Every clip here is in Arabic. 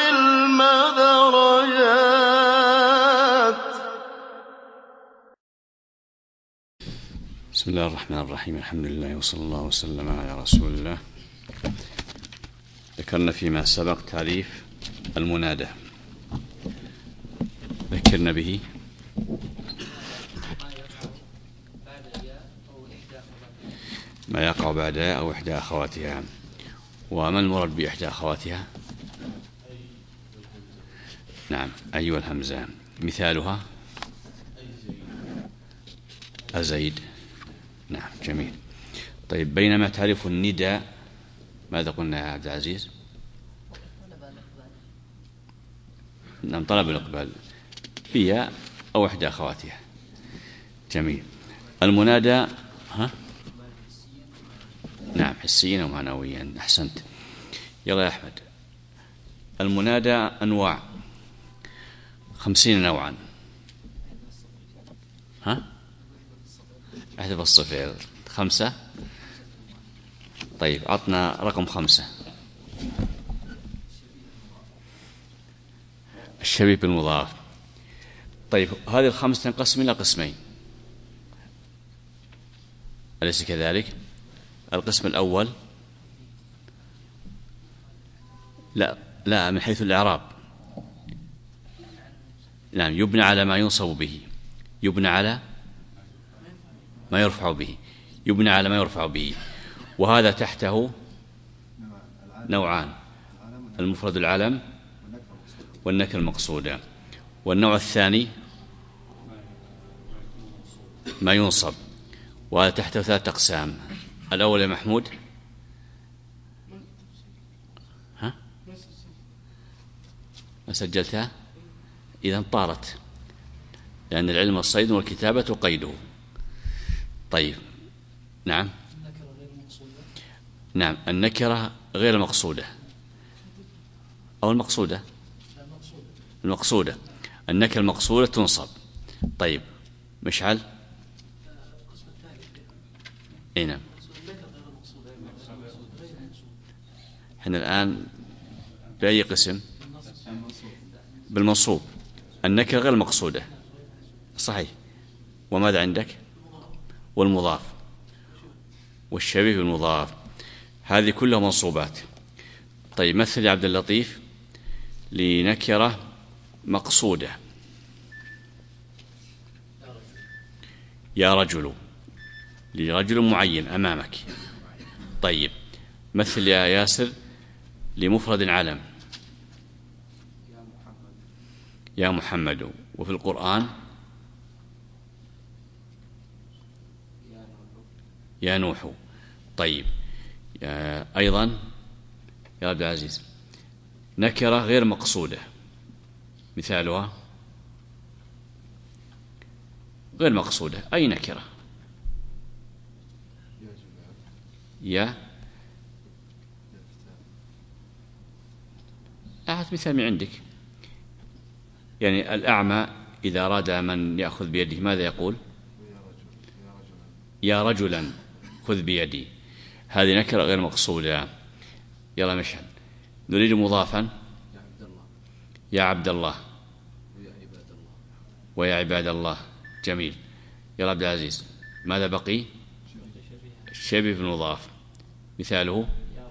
العلم درجات. بسم الله الرحمن الرحيم. الحمد لله وصلى الله وسلم على رسول الله. ذكرنا فيما سبق تعريف المنادى، ذكرنا به. ما يقع بعدها أو إحدى أخواتها. وما المراد بإحدى أخواتها؟ نعم، أي والهمزة. مثالها أزيد. نعم، جميل. طيب، بينما تعرف النداء ماذا قلنا يا عبد العزيز؟ نعم، طلب الإقبال فيها أو إحدى أخواتها. جميل. المنادى نعم، حسيا ومعنويا. أحسنت. يلا يا أحمد. المنادى أنواع 50 نوعا. احذف الصفر. 5. طيب، عطنا رقم 5. الشبيه بالمضاف. طيب، هذه ال5 تنقسم إلى قسمين، أليس كذلك؟ القسم الأول لا من حيث الإعراب. نعم، يبنى على ما ينصب به، يبنى على ما يرفع به، يبنى على ما يرفع به. وهذا تحته نوعان: المفرد العلم والنكرة المقصودة. والنوع الثاني ما ينصب، وهذا تحته 3 أقسام. الأول يا محمود ما سجلتها؟ إذن طارت، لأن العلم الصيد والكتابة قيده. طيب، نعم النكرة غير المقصودة أو المقصودة. النكرة المقصودة تنصب. طيب، مشعل. نعم، احنا الآن بأي قسم؟ بالمنصوب. النكرة غير المقصودة، صحيح. وماذا عندك؟ والمضاف والشبيه بالمضاف. هذه كلها منصوبات. طيب، مثل يا عبد اللطيف لنكرة مقصودة. يا رجل، لرجل معين أمامك. طيب، مثل يا ياسر لمفرد علم. يا محمد. وفي القرآن يا نوح. طيب، أيضا يا عبد العزيز نكرة غير مقصودة، مثالها غير مقصودة. أي نكرة؟ يا أعط مثال من عندك. يعني الأعمى إذا أراد من يأخذ بيده ماذا يقول؟ يا رجلا خذ بيدي. هذه نكرة غير مقصودة. يلا مشهد. نريد مضافا. يا عبد الله ويا عباد الله. جميل. يلا عبد العزيز، ماذا بقي؟ الشبيه بالمضاف، مثاله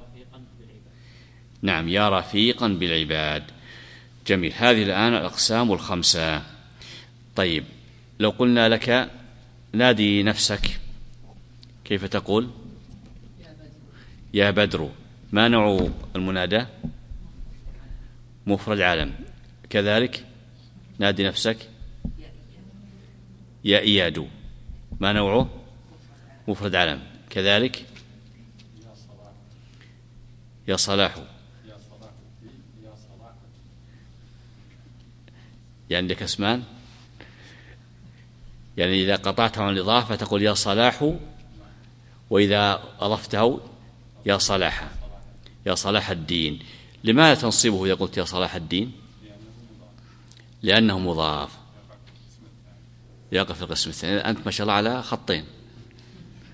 نعم، يا رفيقا بالعباد. جميل. هذه الآن الأقسام ال5. طيب، لو قلنا لك نادي نفسك، كيف تقول؟ يا بدر. ما نوع المنادى؟ مفرد علم. كذلك نادي نفسك. يا إياد. ما نوعه؟ مفرد علم. كذلك يا صلاح. يعني عندك اسمان، يعني إذا قطعته عن الإضافة تقول يا صلاح، وإذا أضفته يا صلاح، يا صلاح الدين. لماذا تنصبه إذا قلت يا صلاح الدين؟ لأنه مضاف، يقف في القسم الثاني. أنت ما شاء الله على خطين.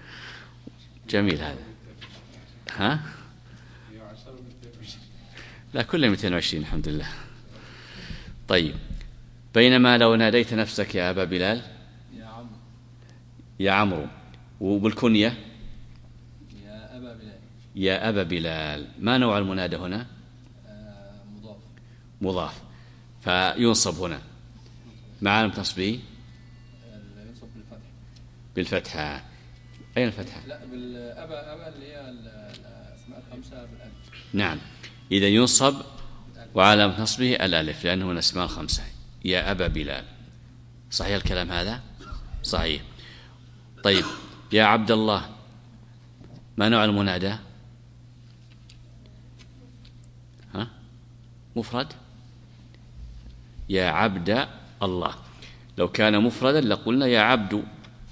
جميل هذا. لا كله 220 الحمد لله. طيب بينما لو ناديت نفسك يا أبا بلال يا عمرو، وبالكنية يا أبا بلال، ما نوع المنادى هنا؟ مضاف، فينصب هنا مع علامة نصبه ينصب بالفتحة. أين الفتحة؟ لا بالأبا اللي هي الأسماء الخمسة بالألف. نعم، إذا ينصب وعلامة نصبه الألف لأنه من الأسماء الخمسة. يا أبا بلال، صحيح الكلام هذا؟ صحيح. طيب يا عبد الله، ما نوع المنادى؟ مفرد. يا عبد الله، لو كان مفردا لقلنا يا عبد.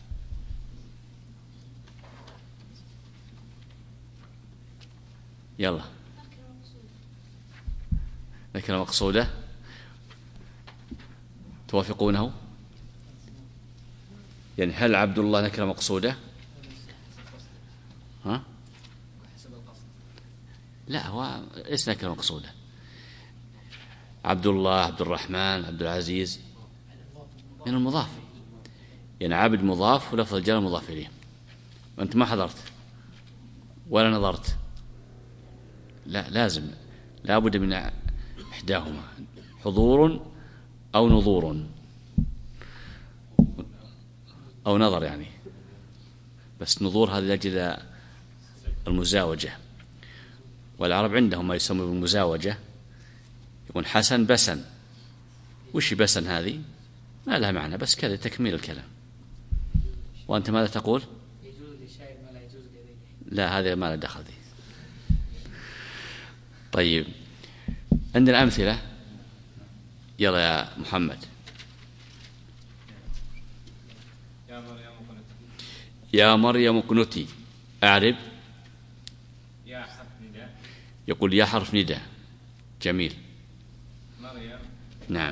يلا نكرة مقصودة، توافقونه؟ يعني هل عبد الله نكرة مقصودة؟ لا، هو ليس نكرة مقصودة. عبد الله، عبد الرحمن، عبد العزيز من المضاف، يعني عبد مضاف ولفظ الجلالة مضاف إليه، وأنت ما حضرت ولا نظرت. لا، لازم لا بد من إحداهما، حضور أو نظور أو نظر يعني، بس نظور هذا لأجل المزاوجة، والعرب عندهم ما يسمى بالمزاوجة، يكون حسن بسن. وش بسن هذه؟ ما لها معنى، بس كذا تكميل الكلام. وأنت ماذا تقول؟ يجوز للشاعر ما لا يجوز لغيره. لا، هذا ما له دخل فيه. طيب عندنا أمثلة، يلا يا محمد. يا مريم اقنتي، أعرب. يا حرف نداء. يقول يا حرف نداء، جميل. مريم نعم.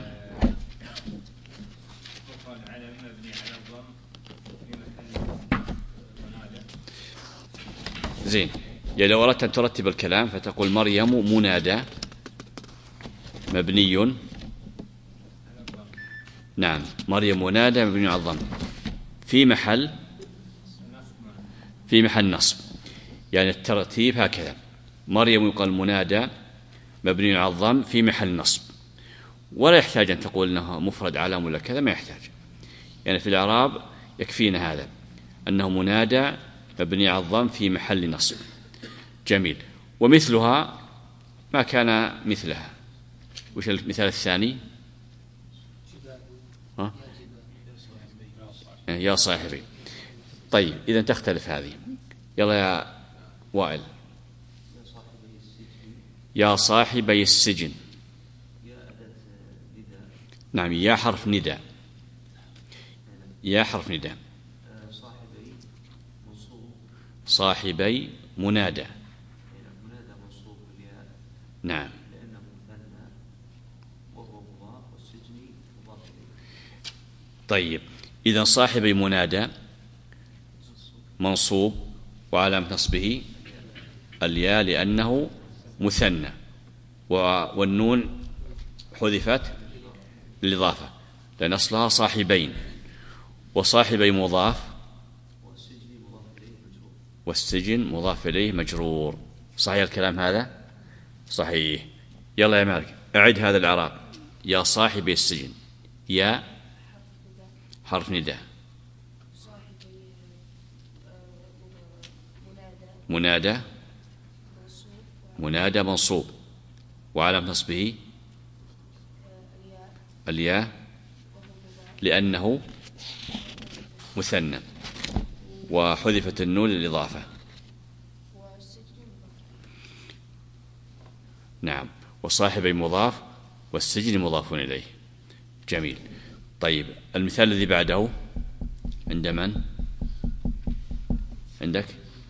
علم مبني على الضم في محل منادى. زين، يعني لو أردت أن ترتب الكلام فتقول مريم منادى مبني. نعم، مريم منادى مبني على الضم في محل نصب. يعني الترتيب هكذا: مريم يقال منادى مبني على الضم في محل نصب، ولا يحتاج أن تقول أنه مفرد علم ولا كذا، ما يحتاج. يعني في الإعراب يكفينا هذا، أنه منادى مبني على الضم في محل نصب. جميل. ومثلها ما كان مثلها. وش المثال الثاني؟ يا صاحبي. طيب إذن تختلف هذه. يلا يا وائل. يا صاحبي السجن. نعم، يا حرف نداء. يا حرف نداء. صاحبي منادى. نعم. طيب إذن صاحبي منادى منصوب وعلامة نصبه الياء لأنه مثنى، والنون حذفت للإضافة لأن أصلها صاحبين، وصاحبي مضاف والسجن مضاف إليه مجرور. صحيح الكلام هذا؟ صحيح. يلا يا مالك أعد هذا الإعراب. يا صاحبي السجن، يا حرف نداء، منادى منصوب وعلامة نصبه الياء لأنه مثنى، وحذفت النون للإضافة. نعم، وصاحبي مضاف والسجن مضاف إليه. جميل. طيب المثال الذي بعده عند من؟ عندك؟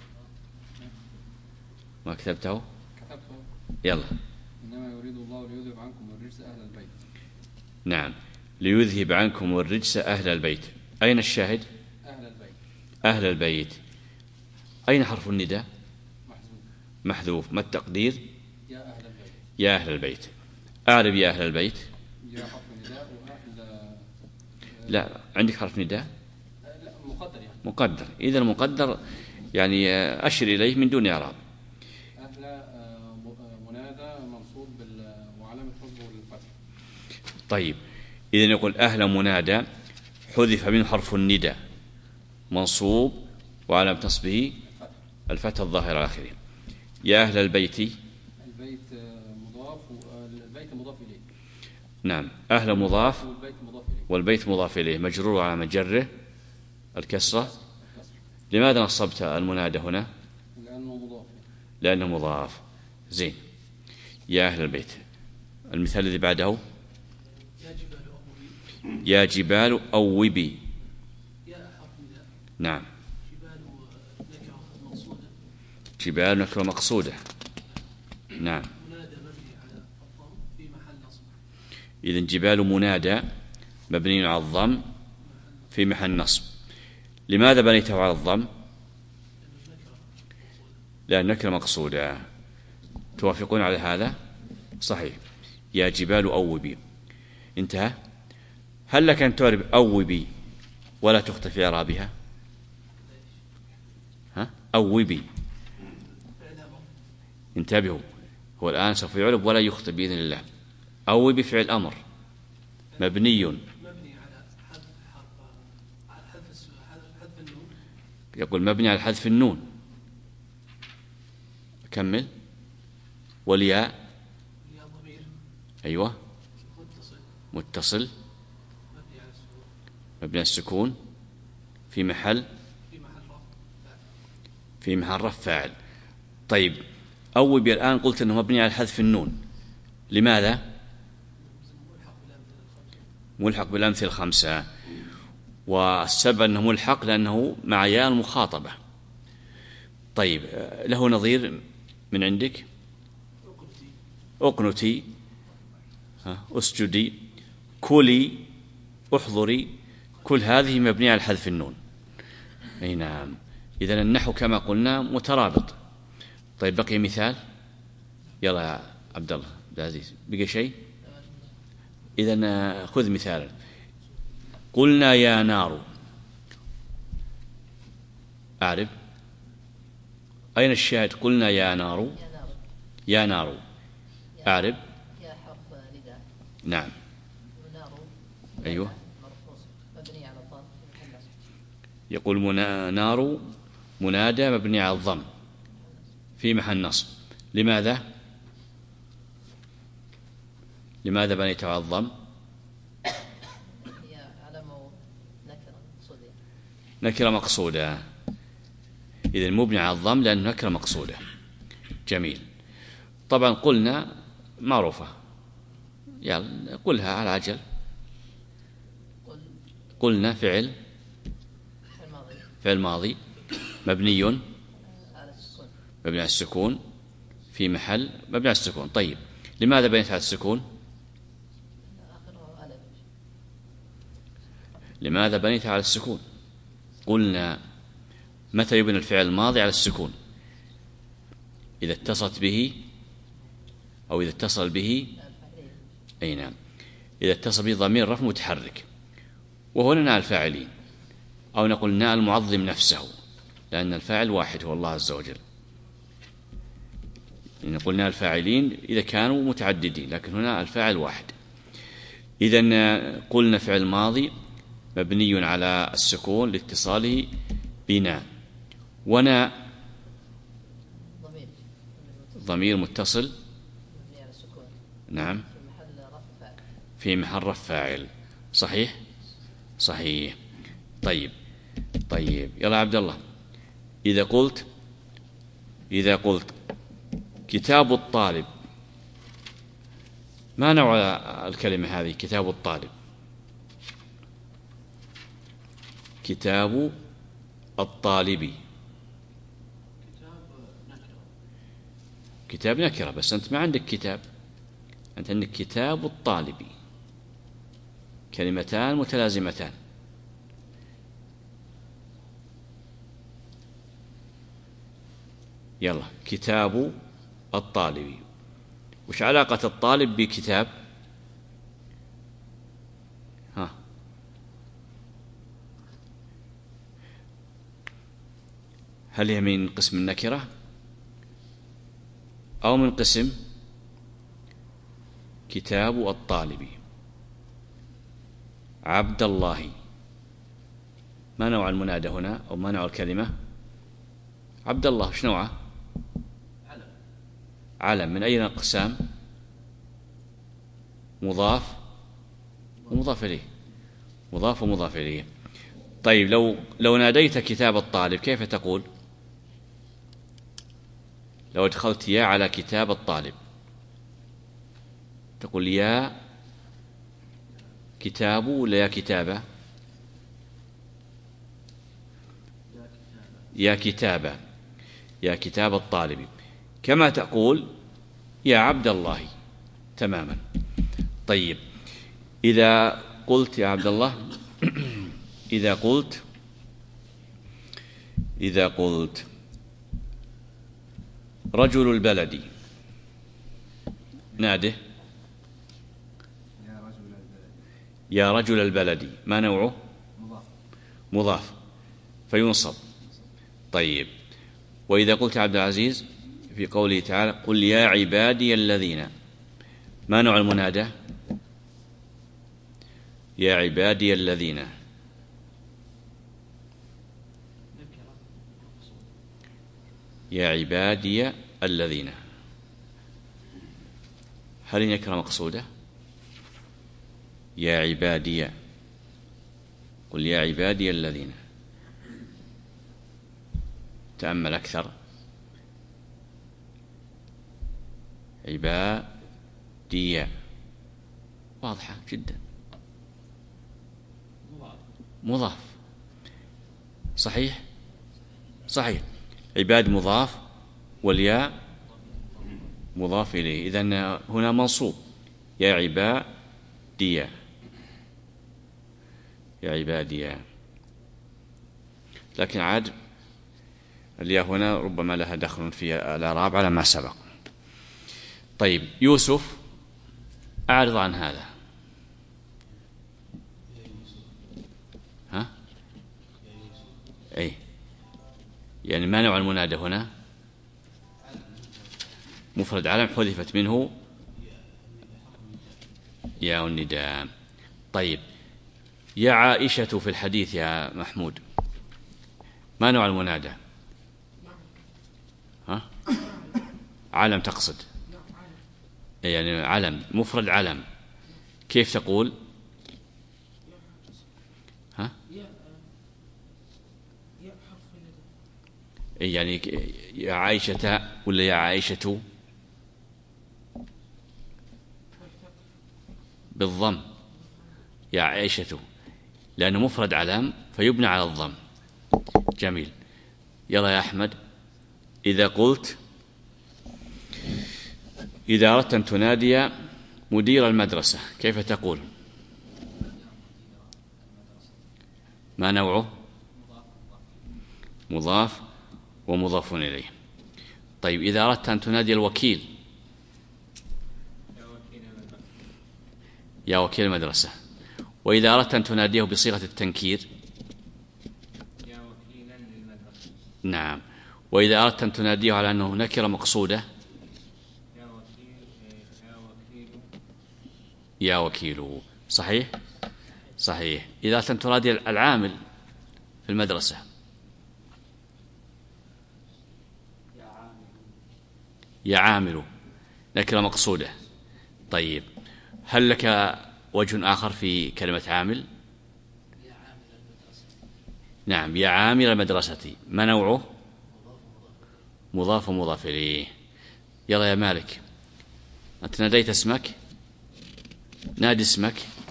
ما كتبته؟ يلا. إنما يريد الله ليذهب عنكم الرجس أهل البيت. نعم، ليذهب عنكم الرجس أهل البيت. أين الشاهد؟ أهل البيت. أهل البيت. أين حرف النداء؟ محذوف. ما التقدير؟ يا أهل البيت. يا أهل البيت. أعرب يا أهل البيت. يا حرف نداء وأهل. لا، عندك حرف نداء لا مقدر يعني. مقدر. إذا المقدر يعني أشر إليه من دون إعراب. أهل منادى منصوب وعلامة نصبه الفتح. طيب، إذا يقول أهل منادى حذف من حرف النداء منصوب وعلامة نصبه الفتح الظاهر على آخره. يا أهل البيت. البيت مضاف والبيت مضاف إليه. نعم، أهل مضاف والبيت مضاف إليه. والبيت مضاف إليه مجرور على مجره الكسرة. لماذا نصبت المنادى هنا؟ لأنه مضاف. لأنه مضاف. زين. يا أهل البيت. المثال الذي بعده يا جبال أوبي. نعم، جبال نكرة مقصودة. نعم، إذن جبال منادى مبني على الضم في محل نصب. لماذا بنيته على الضم؟ لأن نكرة مقصودة. توافقون على هذا؟ صحيح. يا جبال أوبي. انتهى. هل لك أن تعرب أوبي ولا تخطئ في إعرابها؟ أوبي. انتبهوا، هو الآن سوف يعرب ولا يخطئ بإذن الله. أوبي فعل أمر مبني على حذف النون. يقول مبني على حذف النون. كمل. والياء ضمير. أيوة، متصل مبني على السكون في محل رفع فاعل. طيب، أوبي الآن قلت أنه مبني على حذف النون. لماذا؟ ملحق بالأمثلة الخمسة. والسبب أنه ملحق لأنه مع ياء المخاطبة. طيب، له نظير من عندك؟ أقنتي، أسجدي، كلي، أحضري، كل هذه مبنية على حذف النون. أي نعم. إذن النحو كما قلنا مترابط. طيب، بقي مثال. يلا يا عبد الله عبد العزيز، بقي شيء؟ إذن خذ مثالا. قلنا يا نار. أعرف. أين الشاهد؟ قلنا يا نار. يا نار. أعرف. يا حرف نداء. نعم. أيوه. مبني على الضم. يقول نار منادى مبني على الضم في محل نصب. لماذا بنيت على الضم؟ هي علامة نكرة مقصودة. نكرة مقصودة. إذن مبني على الضم لأنه نكرة مقصودة. جميل. طبعا قلنا معروفة، يلا قلها على عجل. قلنا فعل ماضي مبني على السكون في محل مبني على السكون. طيب، لماذا بنيت على السكون؟ لماذا بنيت على السكون؟ قلنا متى يبنى الفعل الماضي على السكون؟ إذا اتصلت به أو إذا اتصل به. أي نعم، إذا اتصل به ضمير رفع متحرك، وهنا ناء الفاعلين، أو نقول ناء المعظم نفسه، لأن الفاعل واحد هو الله عز وجل. نقول ناء الفاعلين إذا كانوا متعددين، لكن هنا الفاعل واحد. إذن قلنا فعل ماضي مبني على السكون لاتصاله بناء. وناء ضمير متصل. نعم، في محل رفع فاعل. صحيح. طيب يلا عبد الله. إذا قلت كتاب الطالب، ما نوع الكلمة هذه؟ كتاب الطالب. كتاب الطالب. كتاب نكرة، بس أنت ما عندك كتاب، أنت عندك كتاب الطالب، كلمتان متلازمتان. يلا، كتاب الطالب. وش علاقة الطالب بكتاب؟ ها، هل هي من قسم النكرة أو من قسم كتاب الطالب؟ عبد الله، ما نوع المنادى هنا أو ما نوع الكلمة؟ عبد الله وش نوعه؟ علم. من أي أقسام؟ مضاف ومضاف إليه. مضاف ومضاف إليه. طيب لو ناديت كتاب الطالب كيف تقول؟ لو ادخلت يا على كتاب الطالب تقول يا كتاب ولا يا كتابة؟ يا كتابة، يا كتاب الطالب، كما تقول يا عبد الله تماما. طيب إذا قلت يا عبد الله إذا قلت رجل البلد، ناده يا رجل البلد، ما نوعه؟ مضاف فينصب. طيب وإذا قلت عبد العزيز في قوله تعالى قل يا عبادي الذين، ما نوع المنادى؟ يا عبادي الذين. يا عبادي الذين، هل نكرة مقصودة؟ يا عبادي، قل يا عبادي الذين. تأمل أكثر. عبادي واضحة جدا. مضاف صحيح؟ صحيح. عباد مضاف والياء مضاف إليه، إذن هنا منصوب. يا عبادي، يا عبادي. لكن عاد الياء هنا ربما لها دخل في الإعراب على ما سبق. طيب يوسف، أعرض عن هذا. ها؟ أي يعني ما نوع المنادى هنا؟ مفرد علم حذفت منه ياء النداء. طيب يا عائشة في الحديث يا محمود، ما نوع المنادى؟ ها؟ علم تقصد؟ يعني علم، مفرد علم، كيف تقول؟ ها؟ يعني يا عائشة ولا يا عائشة؟ بالضم، يا عائشة، لأنه مفرد علم فيبنى على الضم. جميل. يلا يا أحمد، إذا قلت إذا أردت أن تنادي مدير المدرسة كيف تقول؟ ما نوعه؟ مضاف ومضاف إليه. طيب إذا أردت أن تنادي الوكيل؟ يا وكيل المدرسة. وإذا أردت أن تناديه بصيغة التنكير؟ يا وكيلا للمدرسة. نعم. وإذا أردت أن تناديه على أنه نكرة مقصودة؟ يا وكيل. يا وكيل. صحيح؟ صحيح. إذا أردت أن تنادي العامل في المدرسة؟ يا عامل، نكرة مقصودة. طيب هل لك وجه آخر في كلمة عامل؟ نعم، يا عامل المدرسة، ما نوعه؟ مضاف ومضاف إليه. يلا يا مالك، أنت ناديت اسمك، نادي اسمك.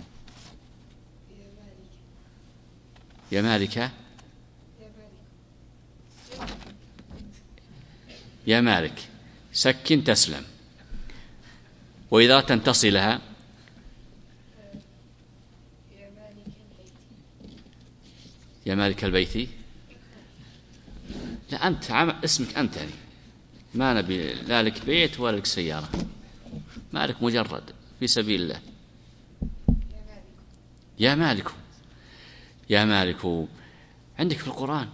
يا مالكة، يا مالك، سكن تسلم. وإذا تنتصلها؟ يا مالك البيت. لا، أنت اسمك أنت، يعني ما نبي لا لك بيت ولا لك سيارة. مالك مجرد في سبيل الله. يا مالك، يا مالك عندك في القرآن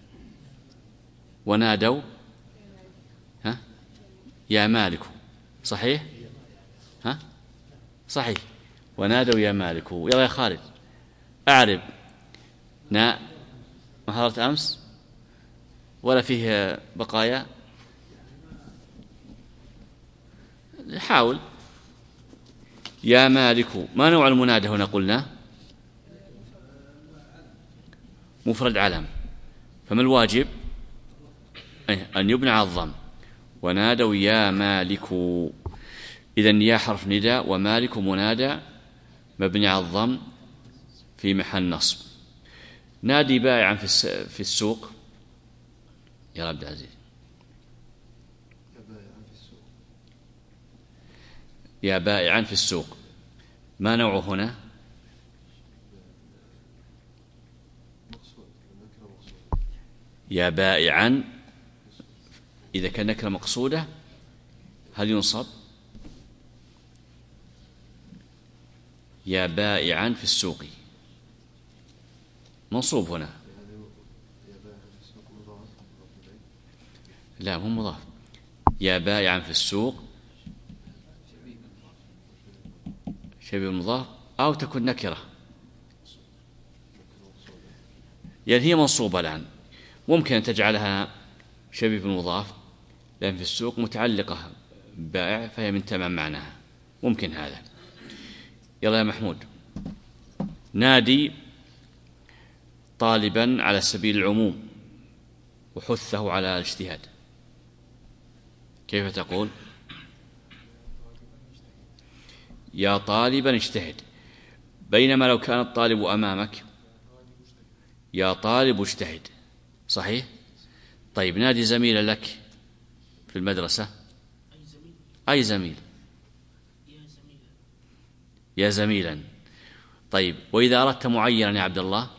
ونادوا يا مالك، صحيح؟ صحيح، ونادوا يا مالك. يلا يا خالد أعرب ما حضرت أمس ولا فيه بقايا؟ حاول. يا مالك، ما نوع المنادى هنا؟ قلنا مفرد علم، فما الواجب؟ أن يبنى على الضم. ونادوا يا مالك، إذن يا حرف نداء ومالك منادى مبني على الضم في محل نصب. نادي بائعا في السوق. يا عبد العزيز. يا بائعا في السوق، ما نوعه هنا؟ يا بائعا إذا كان نكرة مقصودة هل ينصب؟ يا بائعا في السوق منصوب هنا. لا مو مضاف. يا بائعا في السوق شبيه المضاف، أو تكون نكرة، يعني هي منصوبة الآن، ممكن أن تجعلها شبيه المضاف لأن في السوق متعلقة بائع فهي من تمام معناها، ممكن هذا. يلا يا محمود. نادي طالبا على سبيل العموم وحثه على الاجتهاد، كيف تقول؟ يا طالبا اجتهد، بينما لو كان الطالب أمامك يا طالب اجتهد، صحيح؟ طيب نادي زميلا لك في المدرسة. أي زميل؟ يا زميلا. طيب وإذا أردت معينا يا عبد الله،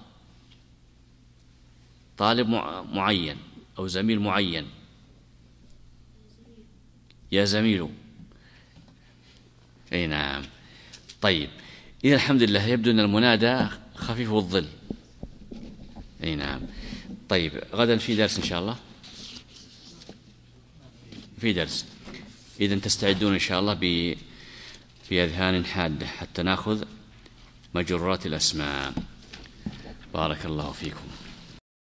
طالب معين أو زميل معين، يا زميل. أي نعم. طيب إذا الحمد لله يبدو أن المنادى خفيف الظل. أي نعم. طيب غدا في درس إن شاء الله، في درس، إذن تستعدون إن شاء الله في أذهان حادة حتى نأخذ مجرات الأسماء. بارك الله فيكم.